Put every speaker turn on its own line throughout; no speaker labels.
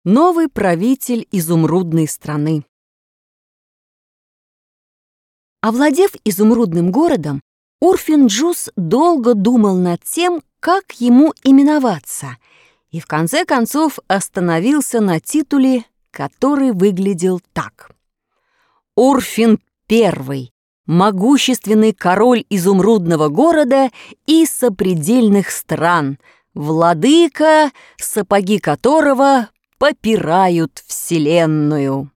Новый правитель изумрудной страны. Овладев изумрудным городом, Урфин Джюс долго думал над тем, как ему именоваться, и в конце концов остановился на титуле, который выглядел так: Урфин I, могущественный король изумрудного города и сопредельных стран, владыка, сапоги которого попирают вселенную.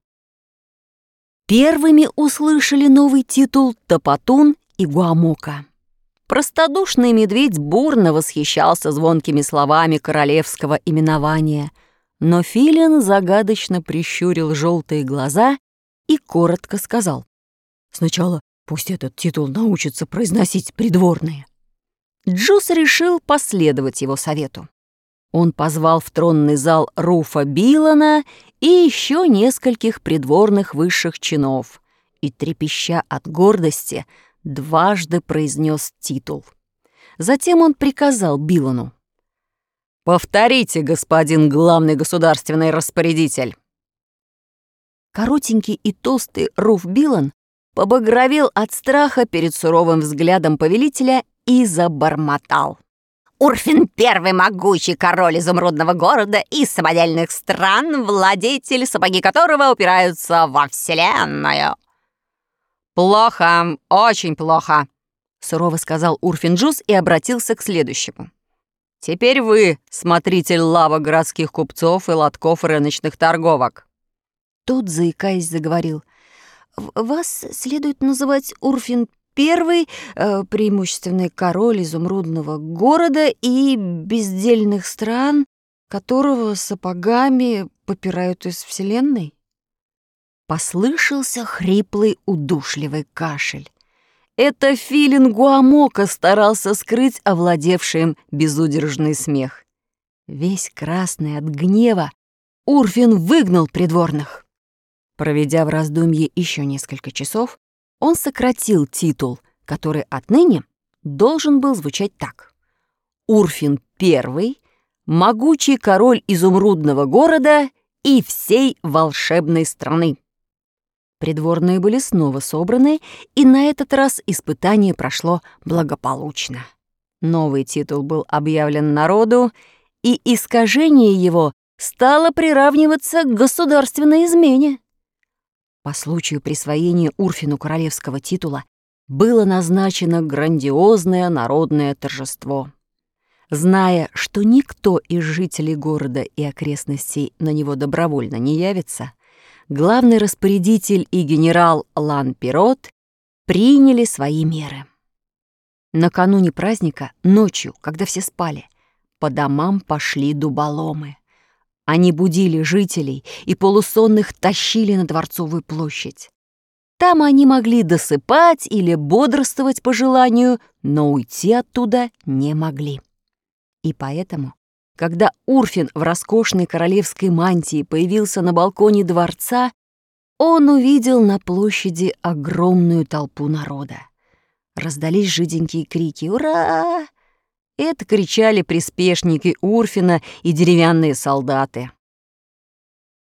Первыми услышали новый титул Топотун и Гуамока. Простодушный медведь бурно восхищался звонкими словами королевского именования, но Филин загадочно прищурил желтые глаза и коротко сказал: «Сначала пусть этот титул научатся произносить придворные». Джюс решил последовать его совету. Он позвал в тронный зал Руфа Билана и еще нескольких придворных высших чинов и, трепеща от гордости, дважды произнес титул. Затем он приказал Билану: «Повторите, господин главный государственный распорядитель». Коротенький и толстый Руф Билан побагровел от страха перед суровым взглядом повелителя и забормотал: «Урфин I, могучий король изумрудного города и самодельных стран, владетель, сапоги которого упираются во вселенную». «Плохо, очень плохо», — сурово сказал Урфин Джюс и обратился к следующему. «Теперь вы, смотритель лавок городских купцов и лотков рыночных торговок». Тот, заикаясь, заговорил: «Вас следует называть Урфин I, преимущественный король изумрудного города и бездельных стран, которого сапогами попирают из вселенной». Послышался хриплый, удушливый кашель. Это Филин Гуамока старался скрыть овладевший им безудержный смех. Весь красный от гнева, Урфин выгнал придворных. Проведя в раздумье еще несколько часов, он сократил титул, который отныне должен был звучать так: Урфин I, могучий король изумрудного города и всей волшебной страны. Придворные были снова собраны, и на этот раз испытание прошло благополучно. Новый титул был объявлен народу, и искажение его стало приравниваться к государственной измене. По случаю присвоения Урфину королевского титула было назначено грандиозное народное торжество. Зная, что никто из жителей города и окрестностей на него добровольно не явится, главный распорядитель и генерал Лан-Пирот приняли свои меры. Накануне праздника, ночью, когда все спали, по домам пошли дуболомы. Они будили жителей и полусонных тащили на Дворцовую площадь. Там они могли досыпать или бодрствовать по желанию, но уйти оттуда не могли. И поэтому, когда Урфин в роскошной королевской мантии появился на балконе дворца, он увидел на площади огромную толпу народа. Раздались жиденькие крики «Ура!». Это кричали приспешники Урфина и деревянные солдаты.